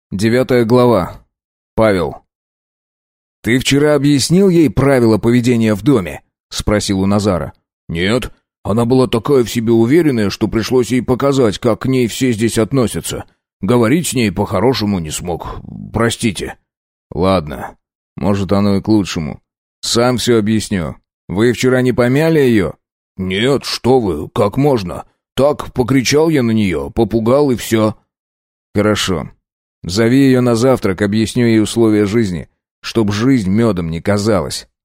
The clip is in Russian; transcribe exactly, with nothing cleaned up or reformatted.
Девятая глава. Павел. «Ты вчера объяснил ей правила поведения в доме?» — спросил у Назара. «Нет. Она была такая в себе уверенная, что пришлось ей показать, как к ней все здесь относятся. Говорить с ней по-хорошему не смог. Простите». «Ладно. Может, оно и к лучшему. Сам все объясню. Вы вчера не помяли ее?» «Нет, что вы, как можно? Так покричал я на нее, попугал и все». «Хорошо. Зови ее на завтрак, объясню ей условия жизни, чтоб жизнь медом не казалась».